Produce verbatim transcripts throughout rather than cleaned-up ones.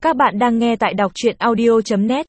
Các bạn đang nghe tại đọc truyện audio chấm net.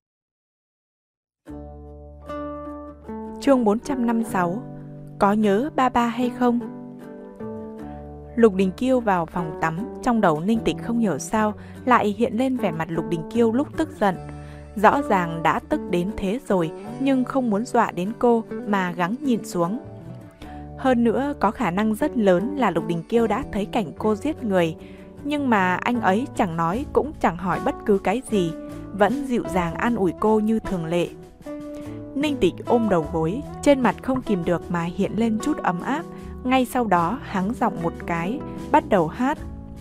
Chương bốn trăm năm mươi sáu. Có nhớ ba ba hay không? Lục Đình Kiêu vào phòng tắm, trong đầu Ninh Tịch không hiểu sao lại hiện lên vẻ mặt Lục Đình Kiêu lúc tức giận. Rõ ràng đã tức đến thế rồi, nhưng không muốn dọa đến cô mà gắng nhìn xuống. Hơn nữa, có khả năng rất lớn là Lục Đình Kiêu đã thấy cảnh cô giết người, nhưng mà anh ấy chẳng nói cũng chẳng hỏi bất cứ cái gì, vẫn dịu dàng an ủi cô như thường lệ. Ninh Tịch ôm đầu gối, trên mặt không kìm được mà hiện lên chút ấm áp. Ngay sau đó hắng giọng một cái, bắt đầu hát.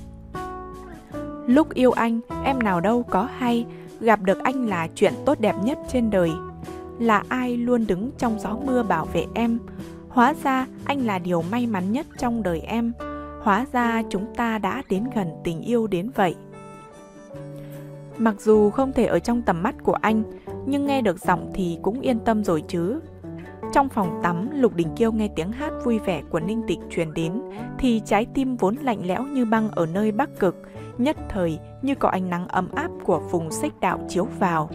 Lúc yêu anh, em nào đâu có hay, gặp được anh là chuyện tốt đẹp nhất trên đời. Là ai luôn đứng trong gió mưa bảo vệ em. Hóa ra anh là điều may mắn nhất trong đời em. Hóa ra chúng ta đã đến gần tình yêu đến vậy. Mặc dù không thể ở trong tầm mắt của anh, nhưng nghe được giọng thì cũng yên tâm rồi chứ. Trong phòng tắm, Lục Đình Kiêu nghe tiếng hát vui vẻ của Ninh Tịch truyền đến, thì trái tim vốn lạnh lẽo như băng ở nơi Bắc Cực, nhất thời như có ánh nắng ấm áp của vùng xích đạo chiếu vào.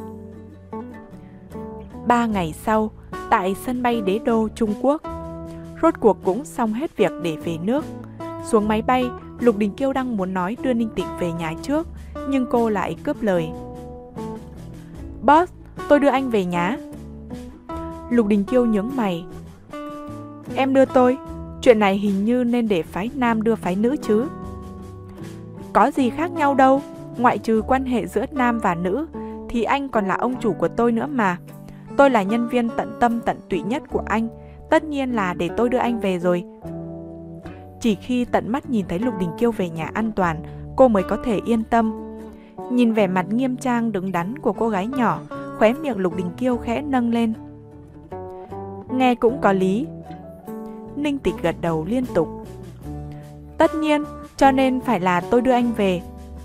Ba ngày sau, tại sân bay Đế Đô, Trung Quốc, rốt cuộc cũng xong hết việc để về nước. Xuống máy bay, Lục Đình Kiêu đang muốn nói đưa Ninh Tịch về nhà trước, nhưng cô lại cướp lời. Boss, tôi đưa anh về nhà. Lục Đình Kiêu nhướng mày. Em đưa tôi? Chuyện này hình như nên để phái nam đưa phái nữ chứ. Có gì khác nhau đâu, ngoại trừ quan hệ giữa nam và nữ, thì anh còn là ông chủ của tôi nữa mà. Tôi là nhân viên tận tâm tận tụy nhất của anh, tất nhiên là để tôi đưa anh về rồi. Chỉ khi tận mắt nhìn thấy Lục Đình Kiêu về nhà an toàn, cô mới có thể yên tâm. Nhìn vẻ mặt nghiêm trang đứng đắn của cô gái nhỏ, khóe miệng Lục Đình Kiêu khẽ nâng lên. Nghe cũng có lý. Ninh Tịch gật đầu liên tục. Tất nhiên, cho nên phải là tôi đưa anh về.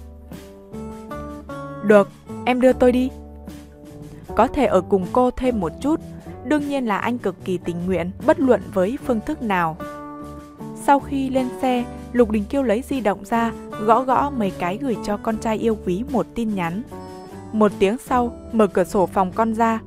Được, em đưa tôi đi. Có thể ở cùng cô thêm một chút, đương nhiên là anh cực kỳ tình nguyện, bất luận với phương thức nào. Sau khi lên xe, Lục Đình Kiêu lấy di động ra, gõ gõ mấy cái gửi cho con trai yêu quý một tin nhắn. Một tiếng sau, mở cửa sổ phòng con ra.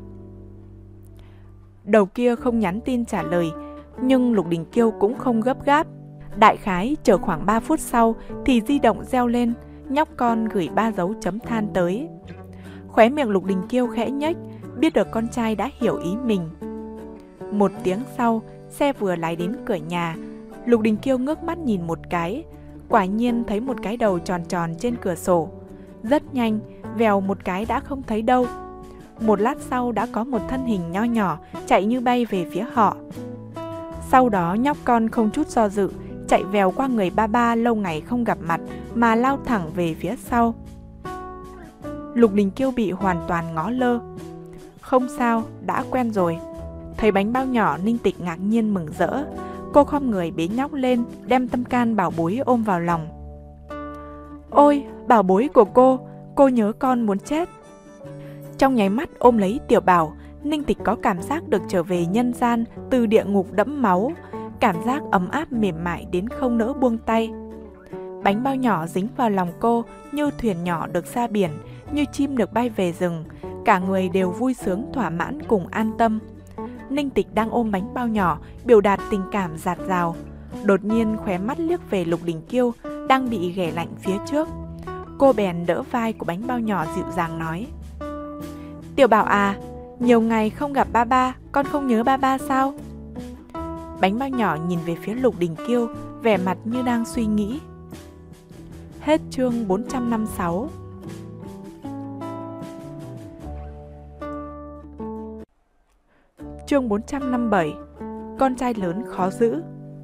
Đầu kia không nhắn tin trả lời, nhưng Lục Đình Kiêu cũng không gấp gáp. Đại khái chờ khoảng ba phút sau thì di động reo lên, nhóc con gửi ba dấu chấm than tới. Khóe miệng Lục Đình Kiêu khẽ nhếch, biết được con trai đã hiểu ý mình. Một tiếng sau, xe vừa lái đến cửa nhà. Lục Đình Kiêu ngước mắt nhìn một cái, quả nhiên thấy một cái đầu tròn tròn trên cửa sổ. Rất nhanh, vèo một cái đã không thấy đâu. Một lát sau đã có một thân hình nho nhỏ chạy như bay về phía họ. Sau đó nhóc con không chút do dự, chạy vèo qua người ba ba lâu ngày không gặp mặt mà lao thẳng về phía sau. Lục Đình Kiêu bị hoàn toàn ngó lơ. Không sao, đã quen rồi. Thấy bánh bao nhỏ, Ninh Tịch ngạc nhiên mừng rỡ. Cô khom người bế nhóc lên, đem tâm can bảo bối ôm vào lòng. Ôi, bảo bối của cô, cô nhớ con muốn chết. Trong nháy mắt ôm lấy tiểu bảo, Ninh Tịch có cảm giác được trở về nhân gian từ địa ngục đẫm máu, cảm giác ấm áp mềm mại đến không nỡ buông tay. Bánh bao nhỏ dính vào lòng cô như thuyền nhỏ được ra biển, như chim được bay về rừng, cả người đều vui sướng thỏa mãn cùng an tâm. Ninh Tịch đang ôm bánh bao nhỏ, biểu đạt tình cảm dạt dào. Đột nhiên khóe mắt liếc về Lục Đình Kiêu đang bị ghẻ lạnh phía trước. Cô bèn đỡ vai của bánh bao nhỏ dịu dàng nói. Tiểu bảo à, nhiều ngày không gặp ba ba, con không nhớ ba ba sao? Bánh bao nhỏ nhìn về phía Lục Đình Kiêu, vẻ mặt như đang suy nghĩ. Hết chương bốn trăm năm mươi sáu. Chương bốn trăm năm mươi bảy. Con trai lớn khó giữ.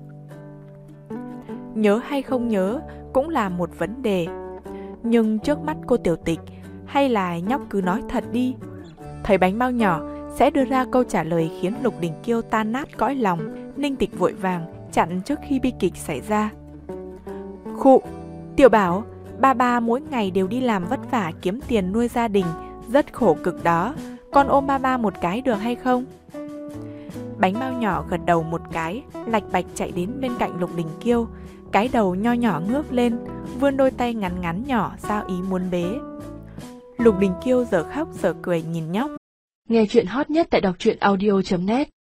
Nhớ hay không nhớ cũng là một vấn đề. Nhưng trước mắt cô tiểu tịch, hay là nhóc cứ nói thật đi. Thấy bánh bao nhỏ sẽ đưa ra câu trả lời khiến Lục Đình Kiêu tan nát cõi lòng, Ninh Tịch vội vàng chặn trước khi bi kịch xảy ra. Khụ, tiểu bảo, ba ba mỗi ngày đều đi làm vất vả kiếm tiền nuôi gia đình, rất khổ cực đó. Con ôm ba ba một cái được hay không? Bánh bao nhỏ gật đầu một cái, lạch bạch chạy đến bên cạnh Lục Đình Kiêu, cái đầu nho nhỏ ngước lên, vươn đôi tay ngắn ngắn nhỏ giao ý muốn bế. Lục Đình Kiêu giờ khóc giờ cười nhìn nhóc. Nghe chuyện hot nhất tại đọc truyện audio chấm net.